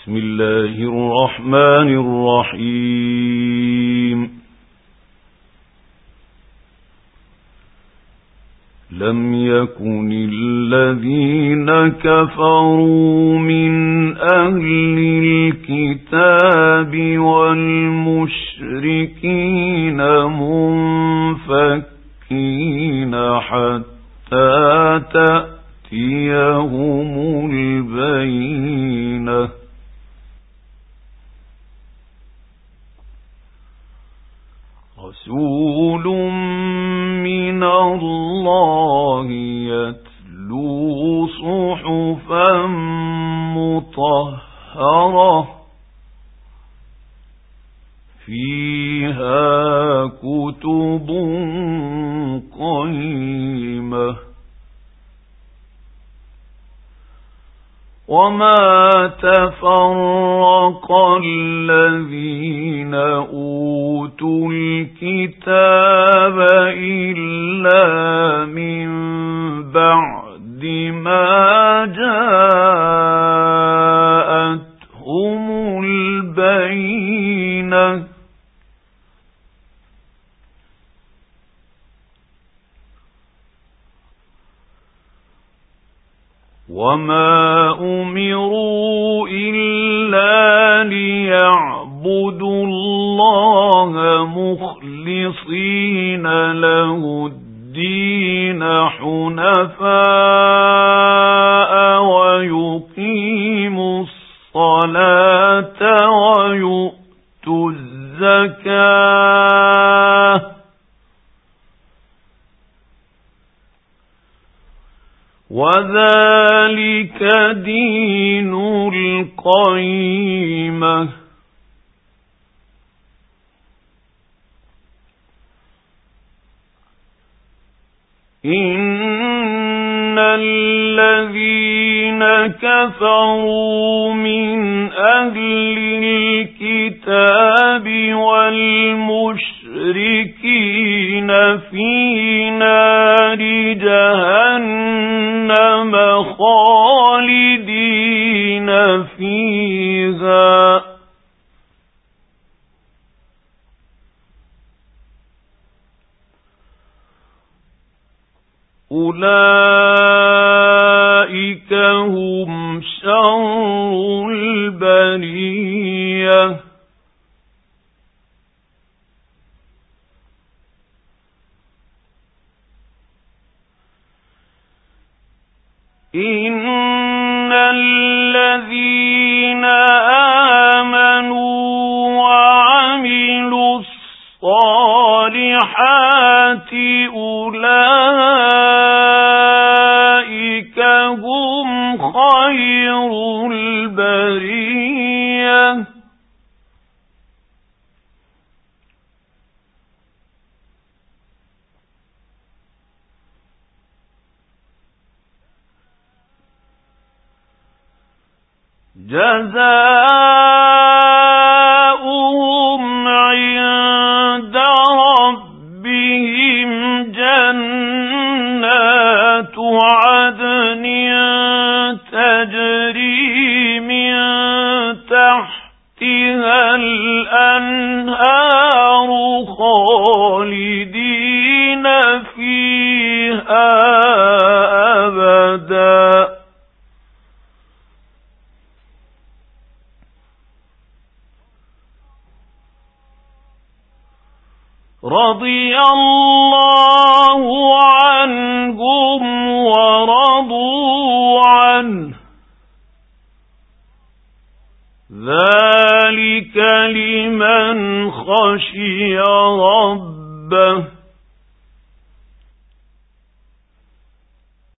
بسم الله الرحمن الرحيم. لم يكن الذين كفروا من أهل الكتاب والمشركين منفكين حتى تأتيهم البينة. رسول من الله يتلو صحفا مطهرة فيها كتب قيمة. وما تفرق الذين أوتوا الكتاب إلا من بعد ما جاءتهم البينة. وما أمروا إلا ليعبدوا الله مخلصين له الدين حنفاء ويقيموا الصلاة ويؤتوا الزكاة وذلك دين القيمة. إن الذين كفروا من أهل الكتاب والمشركين في نار جهنم خالدين فيها أولئك هم شر البرية. إن الذين آمنوا وعملوا الصالحات أولئك هم خير البرية. جزاؤهم عند ربهم جنات عدن تجري من تحتها الأنهار خالدين فيها أبدا. رضي الله عنهم ورضوا عنه ذلك لمن خشي ربه.